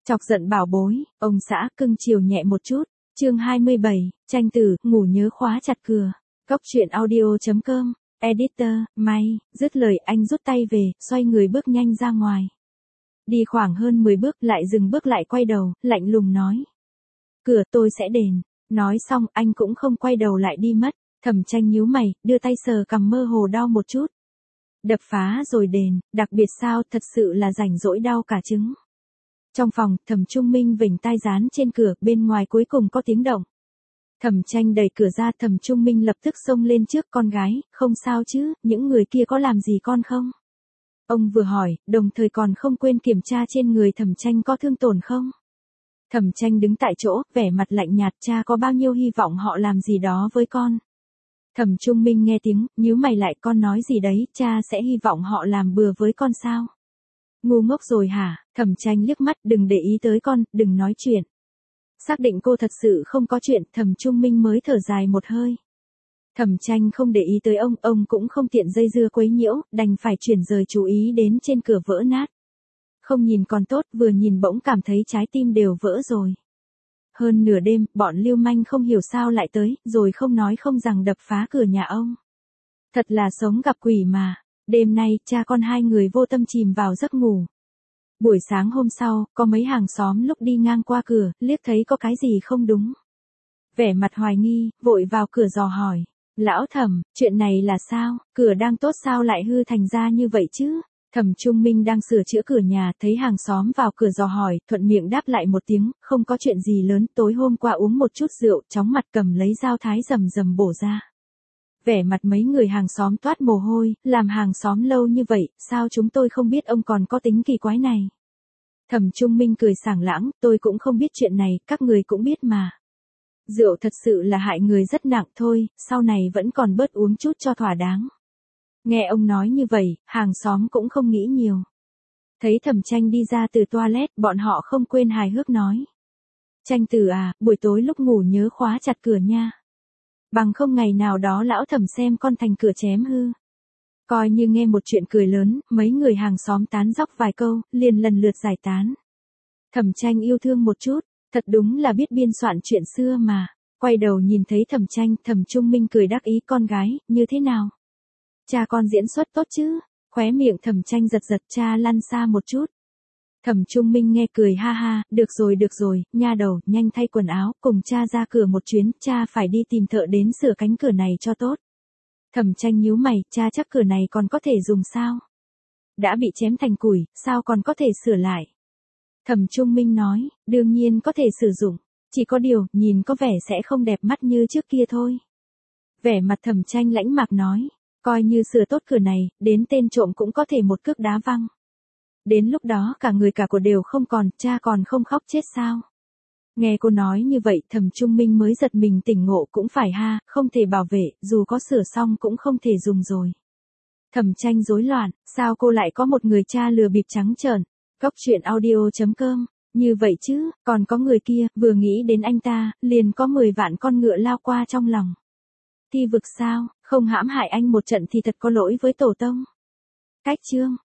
Chọc giận bảo bối, ông xã cưng chiều nhẹ một chút. Chương 27, tranh tử, ngủ nhớ khóa chặt cửa. Cốc truyện audio.com, editor, may, dứt lời anh rút tay về, xoay người bước nhanh ra ngoài. Đi khoảng hơn 10 bước lại dừng bước lại quay đầu, lạnh lùng nói. Cửa tôi sẽ đền. Nói xong anh cũng không quay đầu lại đi mất. Thẩm Tranh nhíu mày, đưa tay sờ cằm mơ hồ đau một chút. Đập phá rồi đền, đặc biệt sao, thật sự là rảnh rỗi đau cả trứng. Trong phòng, Thẩm Trung Minh vểnh tai dán trên cửa, bên ngoài cuối cùng có tiếng động. Thẩm Tranh đẩy cửa ra, Thẩm Trung Minh lập tức xông lên trước. Con gái, không sao chứ, những người kia có làm gì con không? Ông vừa hỏi, đồng thời còn không quên kiểm tra trên người Thẩm Tranh có thương tổn không? Thẩm Tranh đứng tại chỗ, vẻ mặt lạnh nhạt, cha có bao nhiêu hy vọng họ làm gì đó với con. Thẩm Trung Minh nghe tiếng, nhíu mày lại, con nói gì đấy, cha sẽ hy vọng họ làm bừa với con sao? Ngu ngốc rồi hả? Thẩm Tranh liếc mắt, đừng để ý tới con, đừng nói chuyện. Xác định cô thật sự không có chuyện, Thẩm Trung Minh mới thở dài một hơi. Thẩm Tranh không để ý tới ông cũng không tiện dây dưa quấy nhiễu, đành phải chuyển rời chú ý đến trên cửa vỡ nát. Không nhìn còn tốt, vừa nhìn bỗng cảm thấy trái tim đều vỡ rồi. Hơn nửa đêm, bọn lưu manh không hiểu sao lại tới, rồi không nói không rằng đập phá cửa nhà ông. Thật là sống gặp quỷ mà. Đêm nay, cha con hai người vô tâm chìm vào giấc ngủ. Buổi sáng hôm sau, có mấy hàng xóm lúc đi ngang qua cửa, liếc thấy có cái gì không đúng. Vẻ mặt hoài nghi, vội vào cửa dò hỏi. Lão Thẩm, chuyện này là sao, cửa đang tốt sao lại hư thành ra như vậy chứ? Thẩm Trung Minh đang sửa chữa cửa nhà, thấy hàng xóm vào cửa dò hỏi, thuận miệng đáp lại một tiếng, không có chuyện gì lớn, tối hôm qua uống một chút rượu, chóng mặt cầm lấy dao thái rầm rầm bổ ra. Vẻ mặt mấy người hàng xóm toát mồ hôi, làm hàng xóm lâu như vậy, sao chúng tôi không biết ông còn có tính kỳ quái này. Thẩm Trung Minh cười sảng lãng, tôi cũng không biết chuyện này, các người cũng biết mà. Rượu thật sự là hại người rất nặng thôi, sau này vẫn còn bớt uống chút cho thỏa đáng. Nghe ông nói như vậy, hàng xóm cũng không nghĩ nhiều. Thấy Thẩm Tranh đi ra từ toilet, bọn họ không quên hài hước nói. Tranh tử à, buổi tối lúc ngủ nhớ khóa chặt cửa nha. Bằng không ngày nào đó lão Thẩm xem con thành cửa chém hư. Coi như nghe một chuyện cười lớn, mấy người hàng xóm tán dóc vài câu, liền lần lượt giải tán. Thẩm Tranh yêu thương một chút, thật đúng là biết biên soạn chuyện xưa mà. Quay đầu nhìn thấy Thẩm Tranh, Thẩm Trung Minh cười đắc ý, con gái, như thế nào? Cha con diễn xuất tốt chứ? Khóe miệng Thẩm Tranh giật giật, cha lăn xa một chút. Thẩm Trung Minh nghe cười ha ha, được rồi, nha đầu, nhanh thay quần áo, cùng cha ra cửa một chuyến, cha phải đi tìm thợ đến sửa cánh cửa này cho tốt. Thẩm Tranh nhíu mày, cha chắc cửa này còn có thể dùng sao? Đã bị chém thành củi, sao còn có thể sửa lại? Thẩm Trung Minh nói, đương nhiên có thể sử dụng, chỉ có điều, nhìn có vẻ sẽ không đẹp mắt như trước kia thôi. Vẻ mặt Thẩm Tranh lãnh mạc nói. Coi như sửa tốt cửa này, đến tên trộm cũng có thể một cước đá văng. Đến lúc đó cả người cả của đều không còn, cha còn không khóc chết sao? Nghe cô nói như vậy, Thẩm Trung Minh mới giật mình tỉnh ngộ, cũng phải ha, không thể bảo vệ, dù có sửa xong cũng không thể dùng rồi. Thẩm Tranh rối loạn, sao cô lại có một người cha lừa bịp trắng trợn? Cốc truyện audio.com, như vậy chứ, còn có người kia, vừa nghĩ đến anh ta, liền có 10 vạn con ngựa lao qua trong lòng. Thi vực sao, không hãm hại anh một trận thì thật có lỗi với tổ tông. Cách chương